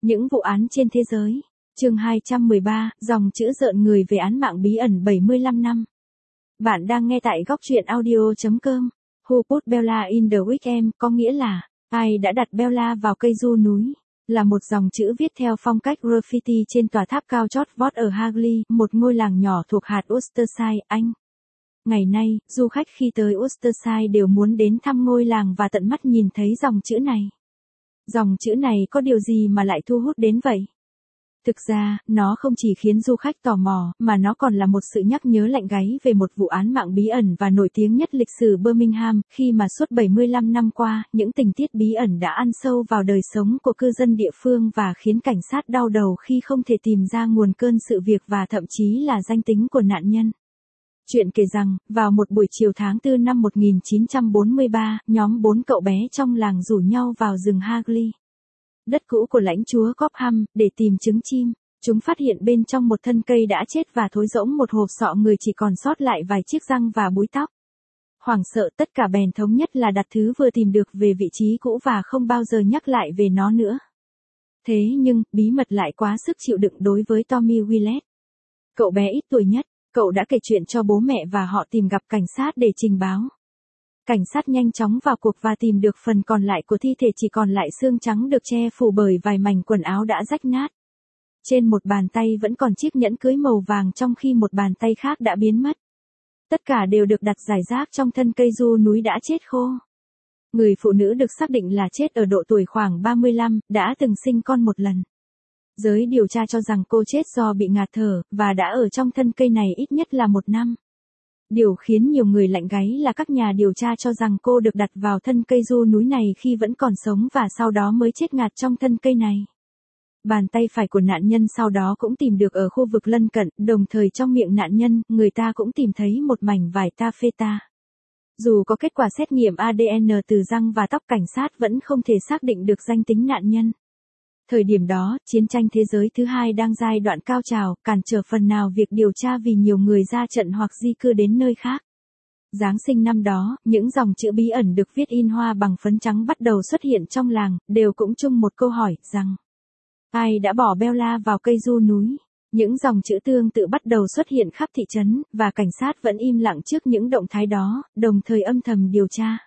Những vụ án trên thế giới. Chương 213, dòng chữ rợn người về án mạng bí ẩn 75 năm. Bạn đang nghe tại góc truyện audio.com. Who put Bella in the weekend có nghĩa là, ai đã đặt Bella vào cây du núi, là một dòng chữ viết theo phong cách graffiti trên tòa tháp cao Chorlton ở Hagley, một ngôi làng nhỏ thuộc hạt Worcestershire, Anh. Ngày nay, du khách khi tới Worcestershire đều muốn đến thăm ngôi làng và tận mắt nhìn thấy dòng chữ này. Dòng chữ này có điều gì mà lại thu hút đến vậy? Thực ra, nó không chỉ khiến du khách tò mò, mà nó còn là một sự nhắc nhớ lạnh gáy về một vụ án mạng bí ẩn và nổi tiếng nhất lịch sử Birmingham, khi mà suốt 75 năm qua, những tình tiết bí ẩn đã ăn sâu vào đời sống của cư dân địa phương và khiến cảnh sát đau đầu khi không thể tìm ra nguồn cơn sự việc và thậm chí là danh tính của nạn nhân. Chuyện kể rằng, vào một buổi chiều tháng 4 năm 1943, nhóm 4 cậu bé trong làng rủ nhau vào rừng Hagley, đất cũ của lãnh chúa Cobham, để tìm trứng chim. Chúng phát hiện bên trong một thân cây đã chết và thối rỗng một hộp sọ người chỉ còn sót lại vài chiếc răng và búi tóc. Hoảng sợ, tất cả bèn thống nhất là đặt thứ vừa tìm được về vị trí cũ và không bao giờ nhắc lại về nó nữa. Thế nhưng, bí mật lại quá sức chịu đựng đối với Tommy Willett. Cậu bé ít tuổi nhất, cậu đã kể chuyện cho bố mẹ và họ tìm gặp cảnh sát để trình báo. Cảnh sát nhanh chóng vào cuộc và tìm được phần còn lại của thi thể, chỉ còn lại xương trắng được che phủ bởi vài mảnh quần áo đã rách nát. Trên một bàn tay vẫn còn chiếc nhẫn cưới màu vàng trong khi một bàn tay khác đã biến mất. Tất cả đều được đặt rải rác trong thân cây du núi đã chết khô. Người phụ nữ được xác định là chết ở độ tuổi khoảng 35, đã từng sinh con một lần. Giới điều tra cho rằng cô chết do bị ngạt thở, và đã ở trong thân cây này ít nhất là 1 năm. Điều khiến nhiều người lạnh gáy là các nhà điều tra cho rằng cô được đặt vào thân cây du núi này khi vẫn còn sống và sau đó mới chết ngạt trong thân cây này. Bàn tay phải của nạn nhân sau đó cũng tìm được ở khu vực lân cận, đồng thời trong miệng nạn nhân, người ta cũng tìm thấy một mảnh vải taffeta. Dù có kết quả xét nghiệm ADN từ răng và tóc, cảnh sát vẫn không thể xác định được danh tính nạn nhân. Thời điểm đó, chiến tranh thế giới thứ hai đang giai đoạn cao trào, cản trở phần nào việc điều tra vì nhiều người ra trận hoặc di cư đến nơi khác. Giáng sinh năm đó, những dòng chữ bí ẩn được viết in hoa bằng phấn trắng bắt đầu xuất hiện trong làng, đều cũng chung một câu hỏi, rằng ai đã bỏ Bella vào cây du núi? Những dòng chữ tương tự bắt đầu xuất hiện khắp thị trấn, và cảnh sát vẫn im lặng trước những động thái đó, đồng thời âm thầm điều tra.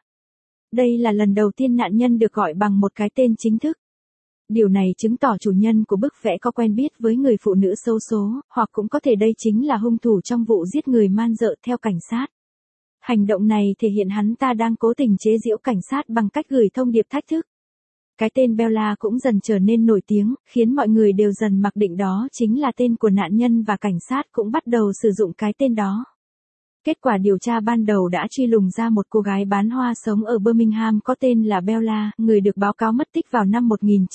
Đây là lần đầu tiên nạn nhân được gọi bằng một cái tên chính thức. Điều này chứng tỏ chủ nhân của bức vẽ có quen biết với người phụ nữ xấu số, hoặc cũng có thể đây chính là hung thủ trong vụ giết người man dợ, theo cảnh sát. Hành động này thể hiện hắn ta đang cố tình chế giễu cảnh sát bằng cách gửi thông điệp thách thức. Cái tên Bella cũng dần trở nên nổi tiếng, khiến mọi người đều dần mặc định đó chính là tên của nạn nhân, và cảnh sát cũng bắt đầu sử dụng cái tên đó. Kết quả điều tra ban đầu đã truy lùng ra một cô gái bán hoa sống ở Birmingham có tên là Bella, người được báo cáo mất tích vào năm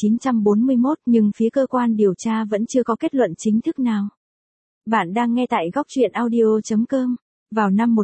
1941, nhưng phía cơ quan điều tra vẫn chưa có kết luận chính thức nào. Bạn đang nghe tại góc truyện audio.com. Vào năm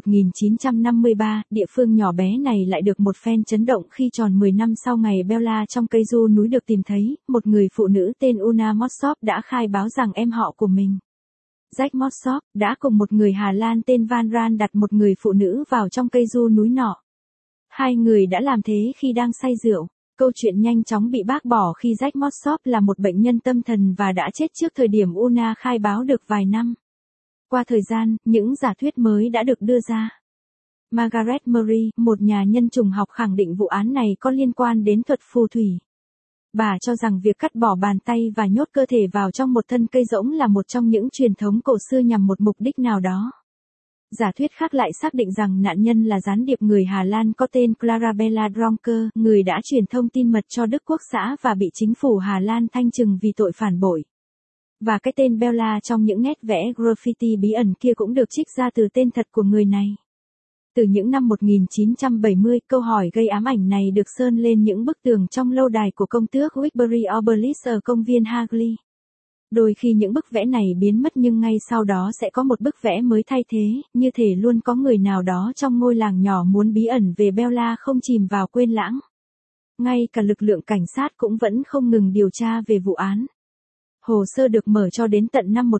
1953, địa phương nhỏ bé này lại được một phen chấn động khi tròn 10 năm sau ngày Bella trong cây du núi được tìm thấy, một người phụ nữ tên Una Mossop đã khai báo rằng em họ của mình, Jack Mossop, đã cùng một người Hà Lan tên Van Ran đặt một người phụ nữ vào trong cây du núi nọ. Hai người đã làm thế khi đang say rượu. Câu chuyện nhanh chóng bị bác bỏ khi Jack Mossop là một bệnh nhân tâm thần và đã chết trước thời điểm Una khai báo được vài năm. Qua thời gian, những giả thuyết mới đã được đưa ra. Margaret Murray, một nhà nhân chủng học, khẳng định vụ án này có liên quan đến thuật phù thủy. Bà cho rằng việc cắt bỏ bàn tay và nhốt cơ thể vào trong một thân cây rỗng là một trong những truyền thống cổ xưa nhằm một mục đích nào đó. Giả thuyết khác lại xác định rằng nạn nhân là gián điệp người Hà Lan có tên Clarabella Dronker, người đã truyền thông tin mật cho Đức Quốc xã và bị chính phủ Hà Lan thanh trừng vì tội phản bội. Và cái tên Bella trong những nét vẽ graffiti bí ẩn kia cũng được trích ra từ tên thật của người này. Từ những năm 1970, câu hỏi gây ám ảnh này được sơn lên những bức tường trong lâu đài của công tước Wilkesbury Obelisk ở công viên Hagley. Đôi khi những bức vẽ này biến mất, nhưng ngay sau đó sẽ có một bức vẽ mới thay thế, như thể luôn có người nào đó trong ngôi làng nhỏ muốn bí ẩn về Bella không chìm vào quên lãng. Ngay cả lực lượng cảnh sát cũng vẫn không ngừng điều tra về vụ án. Hồ sơ được mở cho đến tận năm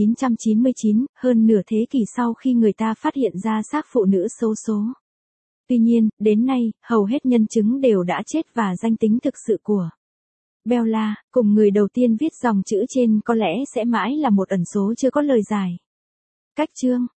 1999, hơn nửa thế kỷ sau khi người ta phát hiện ra xác phụ nữ xấu số. Tuy nhiên, đến nay, hầu hết nhân chứng đều đã chết và danh tính thực sự của Bella, cùng người đầu tiên viết dòng chữ trên có lẽ sẽ mãi là một ẩn số chưa có lời giải. Cách chương